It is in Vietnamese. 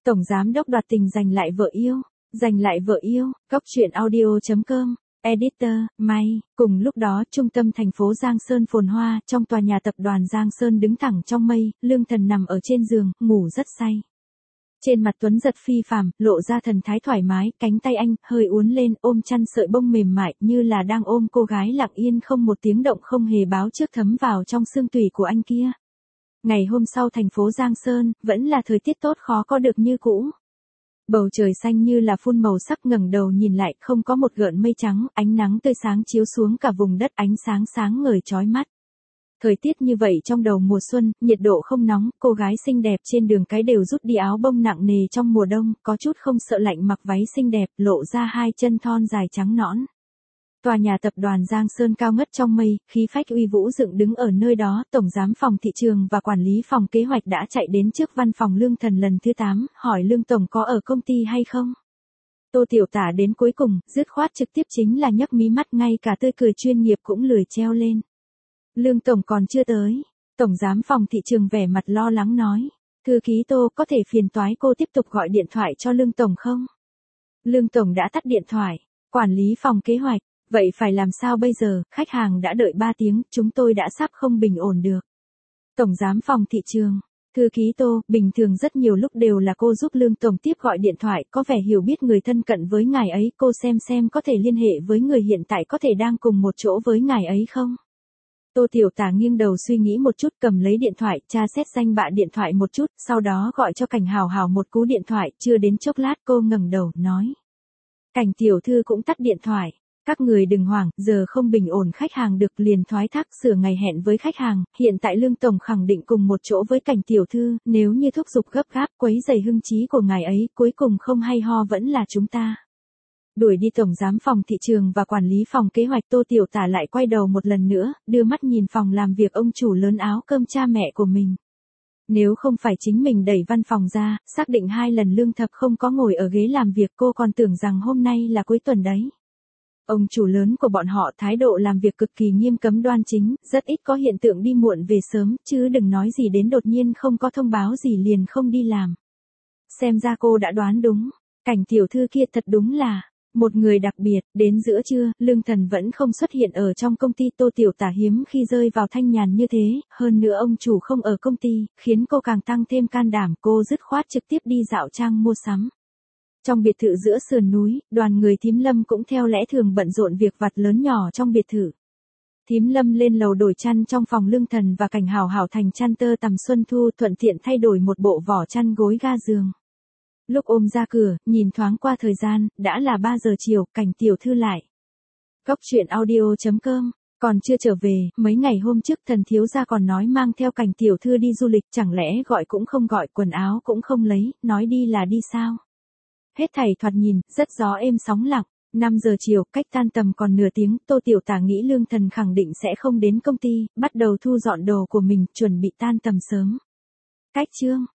Tổng giám đốc đoạt tình giành lại vợ yêu. Giành lại vợ yêu, góc truyện audio.com, editor, May. Cùng lúc đó, trung tâm thành phố Giang Sơn phồn hoa, trong tòa nhà tập đoàn Giang Sơn đứng thẳng trong mây, Lương Thần nằm ở trên giường, ngủ rất say. Trên mặt Tuấn giật phi phàm, lộ ra thần thái thoải mái, cánh tay anh hơi uốn lên, ôm chăn sợi bông mềm mại, như là đang ôm cô gái lặng yên không một tiếng động, không hề báo trước thấm vào trong xương tủy của anh kia. Ngày hôm sau thành phố Giang Sơn, vẫn là thời tiết tốt khó có được như cũ. Bầu trời xanh như là phun màu sắc, ngẩng đầu nhìn lại, không có một gợn mây trắng, ánh nắng tươi sáng chiếu xuống cả vùng đất, ánh sáng sáng ngời chói mắt. Thời tiết như vậy trong đầu mùa xuân, nhiệt độ không nóng, cô gái xinh đẹp trên đường cái đều rút đi áo bông nặng nề trong mùa đông, có chút không sợ lạnh mặc váy xinh đẹp, lộ ra hai chân thon dài trắng nõn. Tòa nhà tập đoàn Giang Sơn cao ngất trong mây, khí phách uy vũ dựng đứng ở nơi đó, tổng giám phòng thị trường và quản lý phòng kế hoạch đã chạy đến trước văn phòng Lương Thần lần thứ 8, hỏi Lương tổng có ở công ty hay không. Tô Tiểu Tả đến cuối cùng, dứt khoát trực tiếp chính là nhấc mí mắt, ngay cả tươi cười chuyên nghiệp cũng lười treo lên. Lương tổng còn chưa tới. Tổng giám phòng thị trường vẻ mặt lo lắng nói. Thư ký Tô, có thể phiền toái cô tiếp tục gọi điện thoại cho Lương tổng không? Lương tổng đã tắt điện thoại. Quản lý phòng kế hoạch. Vậy phải làm sao bây giờ, khách hàng đã đợi 3 tiếng, chúng tôi đã sắp không bình ổn được. Tổng giám phòng thị trường. Thư ký Tô, bình thường rất nhiều lúc đều là cô giúp Lương tổng tiếp gọi điện thoại, có vẻ hiểu biết người thân cận với ngài ấy, cô xem có thể liên hệ với người hiện tại có thể đang cùng một chỗ với ngài ấy không? Tô Tiểu Tả nghiêng đầu suy nghĩ một chút, cầm lấy điện thoại, tra xét danh bạ điện thoại một chút, sau đó gọi cho Cảnh Hào Hào một cú điện thoại, chưa đến chốc lát cô ngẩng đầu, nói. Cảnh tiểu thư cũng tắt điện thoại. Các người đừng hoảng, giờ không bình ổn, khách hàng được liền thoái thác sửa ngày hẹn với khách hàng, hiện tại Lương tổng khẳng định cùng một chỗ với Cảnh tiểu thư, nếu như thúc giục gấp gáp quấy rầy hưng trí của ngài ấy, cuối cùng không hay ho vẫn là chúng ta. Đuổi đi tổng giám phòng thị trường và quản lý phòng kế hoạch, Tô Tiểu Tả lại quay đầu một lần nữa, đưa mắt nhìn phòng làm việc ông chủ lớn áo cơm cha mẹ của mình. Nếu không phải chính mình đẩy văn phòng ra, xác định 2 lần Lương Thập không có ngồi ở ghế làm việc, cô còn tưởng rằng hôm nay là cuối tuần đấy. Ông chủ lớn của bọn họ thái độ làm việc cực kỳ nghiêm cấm đoan chính, rất ít có hiện tượng đi muộn về sớm, chứ đừng nói gì đến đột nhiên không có thông báo gì liền không đi làm. Xem ra cô đã đoán đúng, Cảnh tiểu thư kia thật đúng là một người đặc biệt. Đến giữa trưa, Lương Thần vẫn không xuất hiện ở trong công ty. Tô Tiểu Tả hiếm khi rơi vào thanh nhàn như thế, hơn nữa ông chủ không ở công ty, khiến cô càng tăng thêm can đảm, cô dứt khoát trực tiếp đi dạo trang mua sắm. Trong biệt thự giữa sườn núi, đoàn người Thím Lâm cũng theo lẽ thường bận rộn việc vặt lớn nhỏ trong biệt thự. Thím Lâm lên lầu đổi chăn trong phòng Lương Thần và Cảnh Hào Hào thành chăn tơ tằm xuân thu, thuận tiện thay đổi một bộ vỏ chăn gối ga giường. Lúc ôm ra cửa, nhìn thoáng qua thời gian, đã là 3 giờ chiều, Cảnh tiểu thư lại. Góc truyện audio.com, còn chưa trở về, mấy ngày hôm trước Thần thiếu gia còn nói mang theo Cảnh tiểu thư đi du lịch, chẳng lẽ gọi cũng không gọi, quần áo cũng không lấy, nói đi là đi sao? Hết thảy thoạt nhìn, rất gió êm sóng lặng. 5 giờ chiều, cách tan tầm còn nửa tiếng, Tô Tiểu Tả nghĩ Lương Thần khẳng định sẽ không đến công ty, bắt đầu thu dọn đồ của mình, chuẩn bị tan tầm sớm. Cách chương.